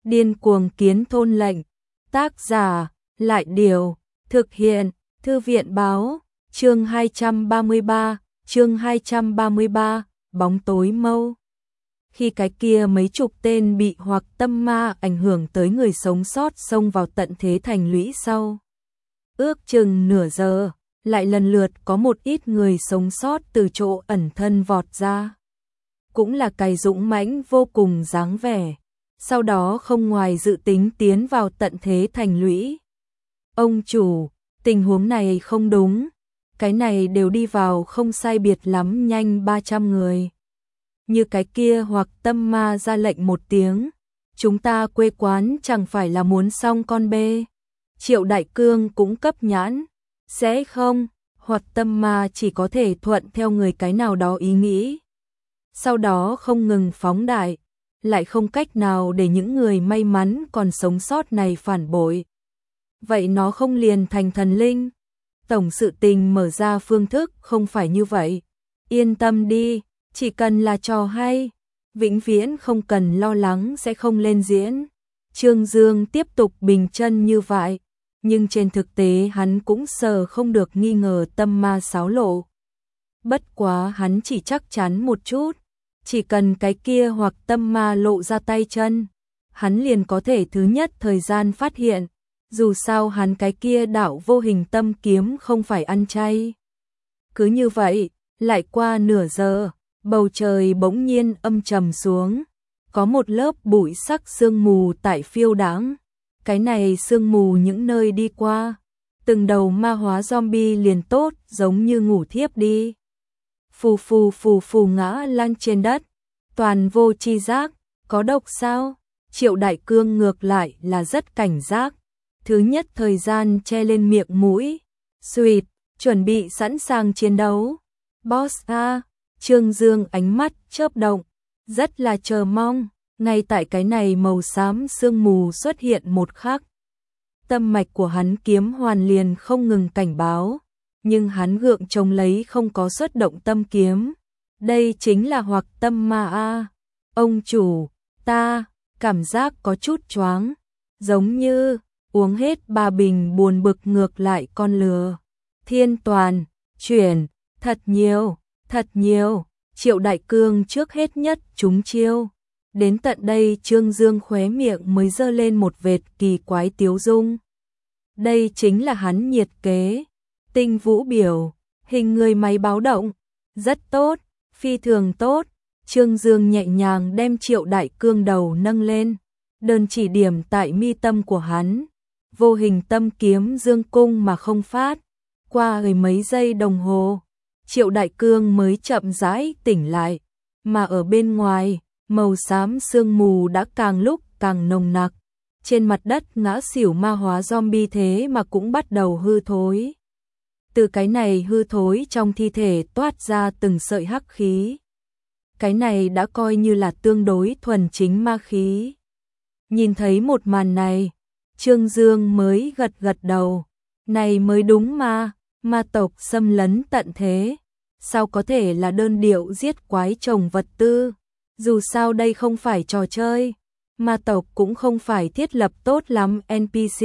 Điên cuồng kiến thôn lệnh. Tác giả, Lại Điều, thực hiện, Thư viện Báo, chương 233, bóng tối mâu. Khi cái kia mấy chục tên bị hoặc tâm ma ảnh hưởng tới người sống sót xông vào tận thế thành lũy sau. Ước chừng nửa giờ, lại lần lượt có một ít người sống sót từ chỗ ẩn thân vọt ra. Cũng là cày dũng mãnh vô cùng dáng vẻ. Sau đó không ngoài dự tính tiến vào tận thế thành lũy. Ông chủ, tình huống này không đúng. Cái này đều đi vào không sai biệt lắm nhanh 300 người. Như cái kia hoặc tâm ma ra lệnh một tiếng. Chúng ta quê quán chẳng phải là muốn xong con bê. Triệu Đại Cương cũng cấp nhãn. Sẽ không, hoặc tâm ma chỉ có thể thuận theo người cái nào đó ý nghĩ. Sau đó không ngừng phóng đại. Lại không cách nào để những người may mắn còn sống sót này phản bội. Vậy nó không liền thành thần linh? Tổng sự tình mở ra phương thức không phải như vậy. Yên tâm đi, chỉ cần là trò hay, vĩnh viễn không cần lo lắng sẽ không lên diễn. Trương Dương tiếp tục bình chân như vậy, nhưng trên thực tế hắn cũng sờ không được nghi ngờ tâm ma xáo lộ. Bất quá hắn chỉ chắc chắn một chút. Chỉ cần cái kia hoặc tâm ma lộ ra tay chân, hắn liền có thể thứ nhất thời gian phát hiện, dù sao hắn cái kia đạo vô hình tâm kiếm không phải ăn chay. Cứ như vậy, lại qua nửa giờ, bầu trời bỗng nhiên âm trầm xuống, có một lớp bụi sắc sương mù tại phiêu đãng. Cái này sương mù những nơi đi qua, từng đầu ma hóa zombie liền tốt giống như ngủ thiếp đi. Phù phù ngã lăn trên đất, toàn vô chi giác, có độc sao? Triệu Đại Cương ngược lại là rất cảnh giác, thứ nhất thời gian che lên miệng mũi, suýt, chuẩn bị sẵn sàng chiến đấu. Boss a, Trương Dương ánh mắt chớp động, rất là chờ mong, ngay tại cái này màu xám sương mù xuất hiện một khắc. Tâm mạch của hắn kiếm hoàn liền không ngừng cảnh báo. Nhưng hắn gượng chống lấy không có xuất động tâm kiếm. Đây chính là hoặc tâm ma a. Ông chủ, ta cảm giác có chút choáng, giống như uống hết 3 bình buồn bực ngược lại con lừa. Thiên toàn, chuyển, thật nhiều. Triệu Đại Cương trước hết nhất trúng chiêu. Đến tận đây Trương Dương khóe miệng mới giơ lên một vệt kỳ quái tiếu dung. Đây chính là hắn nhiệt kế. Tinh vũ biểu, hình người máy báo động, rất tốt, phi thường tốt. Trương Dương nhẹ nhàng đem Triệu Đại Cương đầu nâng lên, đơn chỉ điểm tại mi tâm của hắn. Vô hình tâm kiếm dương cung mà không phát. Qua mấy giây đồng hồ, Triệu Đại Cương mới chậm rãi tỉnh lại, mà ở bên ngoài, màu xám sương mù đã càng lúc càng nồng nặc. Trên mặt đất ngã xỉu ma hóa zombie thế mà cũng bắt đầu hư thối. Từ cái này hư thối trong thi thể toát ra từng sợi hắc khí. Cái này đã coi như là tương đối thuần chính ma khí. Nhìn thấy một màn này, Trương Dương mới gật đầu. Này mới đúng mà, ma tộc xâm lấn tận thế. Sao có thể là đơn điệu giết quái trồng vật tư? Dù sao đây không phải trò chơi, ma tộc cũng không phải thiết lập tốt lắm NPC.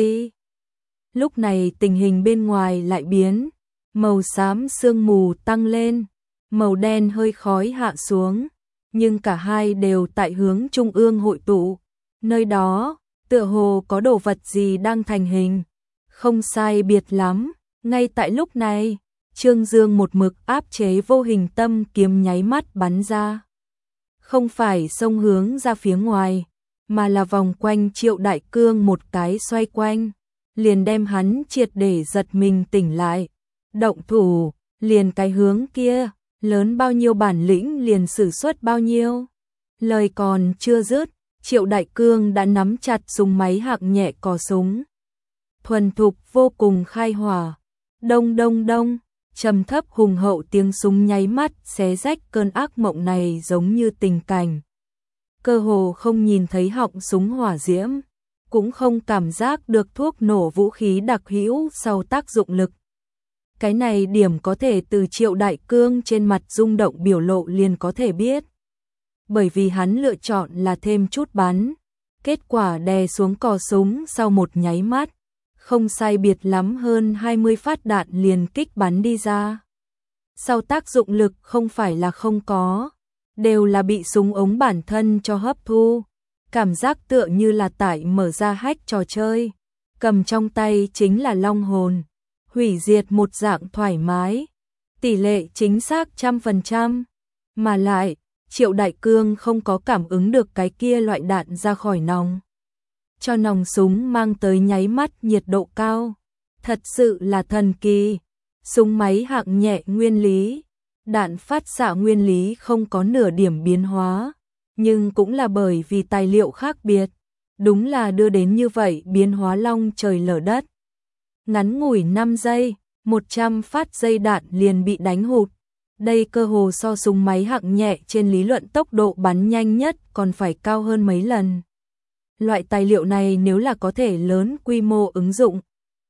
Lúc này tình hình bên ngoài lại biến. Màu xám sương mù tăng lên, màu đen hơi khói hạ xuống, nhưng cả hai đều tại hướng trung ương hội tụ. Nơi đó, tựa hồ có đồ vật gì đang thành hình. Không sai biệt lắm, ngay tại lúc này, Trương Dương một mực áp chế vô hình tâm kiếm nháy mắt bắn ra. Không phải xông hướng ra phía ngoài, mà là vòng quanh Triệu Đại Cương một cái xoay quanh, liền đem hắn triệt để giật mình tỉnh lại. Động thủ, liền cái hướng kia, lớn bao nhiêu bản lĩnh liền sử xuất bao nhiêu. Lời còn chưa dứt, Triệu Đại Cương đã nắm chặt súng máy hạng nhẹ cò súng. Thuần thục vô cùng khai hỏa. Đông đông đông, trầm thấp hùng hậu tiếng súng nháy mắt xé rách cơn ác mộng này giống như tình cảnh. Cơ hồ không nhìn thấy họng súng hỏa diễm, cũng không cảm giác được thuốc nổ vũ khí đặc hữu sau tác dụng lực. Cái này điểm có thể từ Triệu Đại Cương trên mặt rung động biểu lộ liền có thể biết. Bởi vì hắn lựa chọn là thêm chút bắn, Kết quả đè xuống cò súng sau một nháy mắt, không sai biệt lắm hơn 20 phát đạn liền kích bắn đi ra. Sau tác dụng lực không phải là không có, đều là bị súng ống bản thân cho hấp thu. Cảm giác tựa như là tại mở ra hack trò chơi, cầm trong tay chính là long hồn, hủy diệt một dạng thoải mái, tỷ lệ chính xác 100%, mà lại, Triệu Đại Cương không có cảm ứng được cái kia loại đạn ra khỏi nòng. Cho nòng súng mang tới nháy mắt nhiệt độ cao, thật sự là thần kỳ. Súng máy hạng nhẹ nguyên lý, đạn phát xạ nguyên lý không có nửa điểm biến hóa, nhưng cũng là bởi vì tài liệu khác biệt, đúng là đưa đến như vậy biến hóa long trời lở đất. Ngắn ngủi 5 giây, 100 phát dây đạn liền bị đánh hụt. Đây cơ hồ so súng máy hạng nhẹ trên lý luận tốc độ bắn nhanh nhất còn phải cao hơn mấy lần. Loại tài liệu này nếu là có thể lớn quy mô ứng dụng,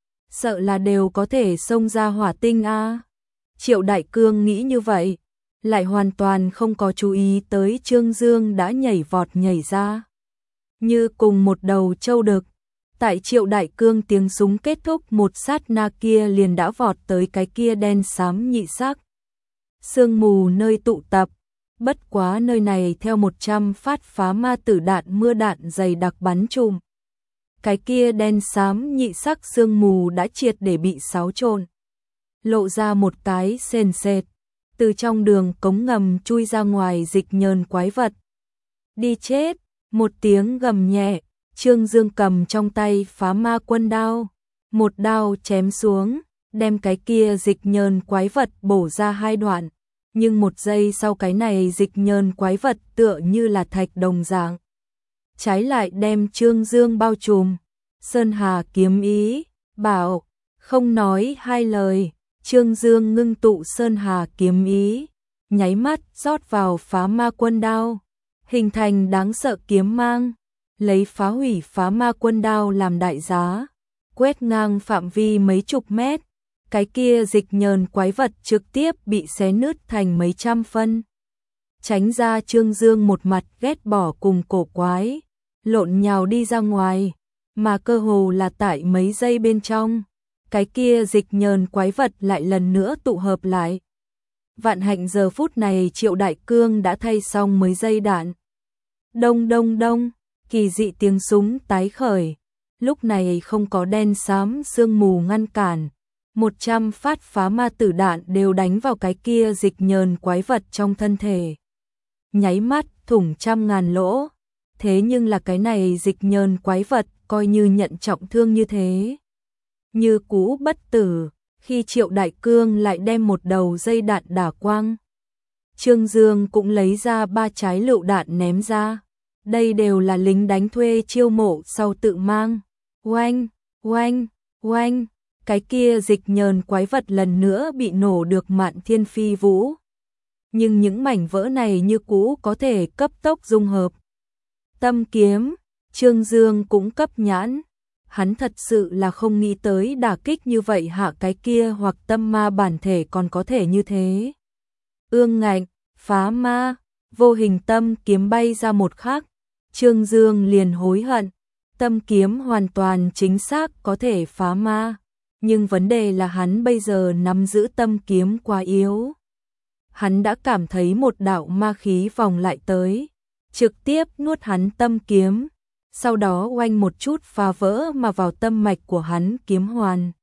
sợ là đều có thể xông ra hỏa tinh a. Triệu Đại Cương nghĩ như vậy, lại hoàn toàn không có chú ý tới Trương Dương đã nhảy vọt nhảy ra. Như cùng một đầu trâu đực, tại Triệu Đại Cương tiếng súng kết thúc một sát na kia liền đã vọt tới cái kia đen xám nhị sắc. Sương mù nơi tụ tập, bất quá nơi này theo 100 phát phá ma tử đạn mưa đạn dày đặc bắn trùm. Cái kia đen xám nhị sắc sương mù đã triệt để bị xáo trộn, lộ ra một cái sền sệt, từ trong đường cống ngầm chui ra ngoài dịch nhờn quái vật. Đi chết, một tiếng gầm nhẹ, Trương Dương cầm trong tay phá ma quân đao, một đao chém xuống, đem cái kia dịch nhờn quái vật bổ ra hai đoạn. Nhưng một giây sau cái này dịch nhờn quái vật tựa như là thạch đồng dạng, trái lại đem Trương Dương bao trùm. Sơn Hà kiếm ý, bảo, không nói hai lời, Trương Dương ngưng tụ Sơn Hà kiếm ý, nháy mắt rót vào phá ma quân đao, hình thành đáng sợ kiếm mang, lấy phá hủy phá ma quân đao làm đại giá, quét ngang phạm vi mấy chục mét. Cái kia dịch nhờn quái vật trực tiếp bị xé nứt thành mấy trăm phân. Tránh ra Trương Dương một mặt ghét bỏ cùng cổ quái, lộn nhào đi ra ngoài, mà cơ hồ là tại mấy giây bên trong, cái kia dịch nhờn quái vật lại lần nữa tụ hợp lại. Vạn hạnh giờ phút này Triệu Đại Cương đã thay xong mấy giây đạn. Đông đông đông, kỳ dị tiếng súng tái khởi, lúc này không có đen xám sương mù ngăn cản. 100 phát phá ma tử đạn đều đánh vào cái kia dịch nhờn quái vật trong thân thể. Nháy mắt thủng trăm ngàn lỗ. Thế nhưng là cái này dịch nhờn quái vật coi như nhận trọng thương như thế, như cũ bất tử, khi Triệu Đại Cương lại đem một đầu dây đạn đả quang. Trương Dương cũng lấy ra 3 trái lựu đạn ném ra. Đây đều là lính đánh thuê chiêu mộ sau tự mang. Oanh, oanh, oanh. Cái kia dịch nhờn quái vật lần nữa bị nổ được mạn thiên phi vũ. Nhưng những mảnh vỡ này như cũ có thể cấp tốc dung hợp. Tâm kiếm, Trương Dương cũng cấp nhãn. Hắn thật sự là không nghĩ tới đả kích như vậy hạ cái kia hoặc tâm ma bản thể còn có thể như thế. Ương ngạnh, phá ma, vô hình tâm kiếm bay ra một khắc. Trương Dương liền hối hận. Tâm kiếm hoàn toàn chính xác có thể phá ma. Nhưng vấn đề là hắn bây giờ nắm giữ tâm kiếm quá yếu. Hắn đã cảm thấy một đạo ma khí vòng lại tới, trực tiếp nuốt hắn tâm kiếm, sau đó oanh một chút phá vỡ mà vào tâm mạch của hắn kiếm hoàn.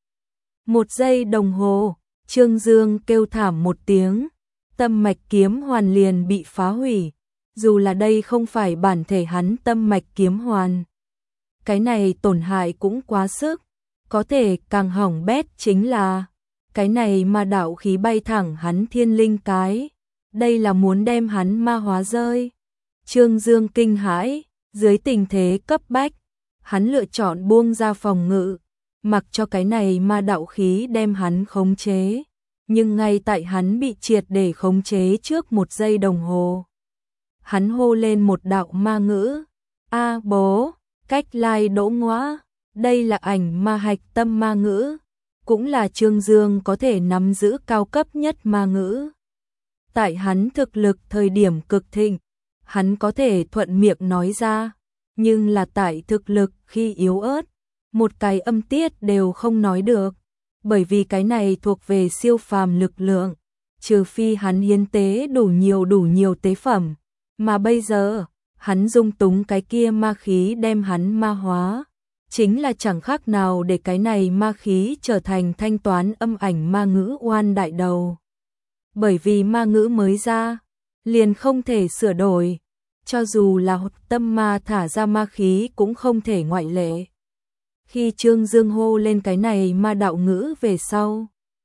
1 giây đồng hồ, Trương Dương kêu thảm một tiếng, tâm mạch kiếm hoàn liền bị phá hủy, dù là đây không phải bản thể hắn tâm mạch kiếm hoàn. Cái này tổn hại cũng quá sức. Có thể càng hỏng bét chính là cái này mà đạo khí bay thẳng hắn thiên linh cái. Đây là muốn đem hắn ma hóa rơi. Trương Dương kinh hãi, dưới tình thế cấp bách, hắn lựa chọn buông ra phòng ngự, mặc cho cái này ma đạo khí đem hắn khống chế. Nhưng ngay tại hắn bị triệt để khống chế trước 1 giây đồng hồ, hắn hô lên một đạo ma ngữ. A bố, cách lai đỗ ngõa. Đây là ảnh ma hạch tâm ma ngữ, cũng là Trương Dương có thể nắm giữ cao cấp nhất ma ngữ. Tại hắn thực lực thời điểm cực thịnh, hắn có thể thuận miệng nói ra, nhưng là tại thực lực khi yếu ớt, một cái âm tiết đều không nói được, bởi vì cái này thuộc về siêu phàm lực lượng, trừ phi hắn hiến tế đủ nhiều tế phẩm, mà bây giờ, hắn dung túng cái kia ma khí đem hắn ma hóa, chính là chẳng khác nào để cái này ma khí trở thành thanh toán âm ảnh ma ngữ oan đại đầu. Bởi vì ma ngữ mới ra, liền không thể sửa đổi, cho dù là tâm ma thả ra ma khí cũng không thể ngoại lệ. Khi Trương Dương hô lên cái này ma đạo ngữ về sau,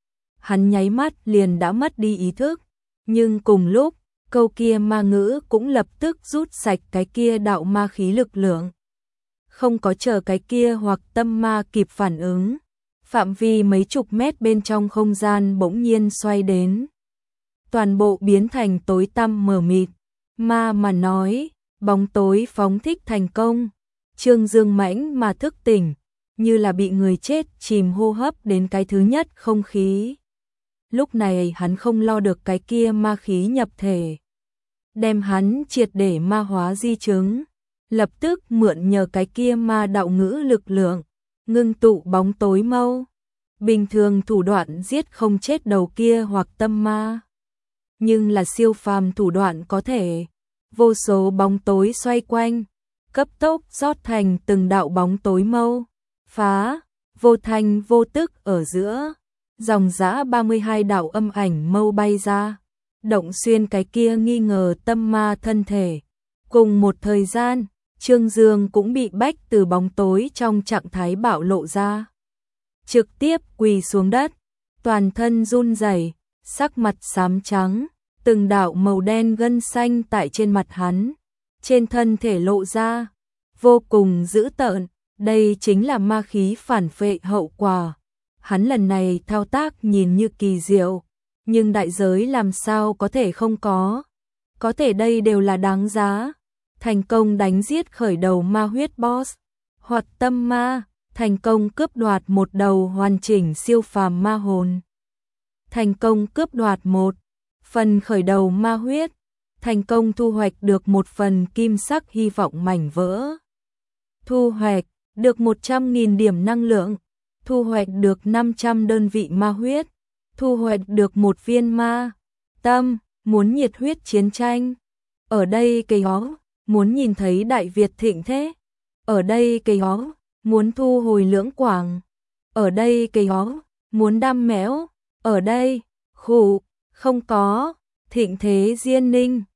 hắn nháy mắt liền đã mất đi ý thức, nhưng cùng lúc, câu kia ma ngữ cũng lập tức rút sạch cái kia đạo ma khí lực lượng. Không có chờ cái kia hoặc tâm ma kịp phản ứng, phạm vi mấy chục mét bên trong không gian bỗng nhiên xoay đến. Toàn bộ biến thành tối tăm mờ mịt, ma mà nói, bóng tối phóng thích thành công, Trương Dương mãnh mà thức tỉnh, như là bị người chết chìm hô hấp đến cái thứ nhất không khí. Lúc này hắn không lo được cái kia ma khí nhập thể, đem hắn triệt để ma hóa di chứng, lập tức mượn nhờ cái kia ma đạo ngữ lực lượng, ngưng tụ bóng tối mâu. Bình thường thủ đoạn giết không chết đầu kia hoặc tâm ma, nhưng là siêu phàm thủ đoạn có thể, vô số bóng tối xoay quanh, cấp tốc rót thành từng đạo bóng tối mâu, phá, vô thanh vô tức ở giữa, dòng dã 32 đạo âm ảnh mâu bay ra, động xuyên cái kia nghi ngờ tâm ma thân thể. Cùng một thời gian, Trương Dương cũng bị bách từ bóng tối trong trạng thái bạo lộ ra, trực tiếp quỳ xuống đất, toàn thân run rẩy, sắc mặt xám trắng, từng đạo màu đen gân xanh tại trên mặt hắn, trên thân thể lộ ra, vô cùng dữ tợn, đây chính là ma khí phản phệ hậu quả. Hắn lần này thao tác nhìn như kỳ diệu, nhưng đại giới làm sao có thể không có thể đây đều là đáng giá. Thành công đánh giết khởi đầu ma huyết boss, hoặc tâm ma, thành công cướp đoạt một đầu hoàn chỉnh siêu phàm ma hồn. Thành công cướp đoạt một phần khởi đầu ma huyết, thành công thu hoạch được một phần kim sắc hy vọng mảnh vỡ. Thu hoạch được 100.000 điểm năng lượng, thu hoạch được 500 đơn vị ma huyết, thu hoạch được một viên ma tâm, muốn nhiệt huyết chiến tranh. Ở đây cây ó, muốn nhìn thấy Đại Việt thịnh thế. Ở đây cây ó, muốn thu hồi Lưỡng Quảng. Ở đây cây ó, muốn đam méo. Ở đây, khủ, không có, thịnh thế Diên Ninh.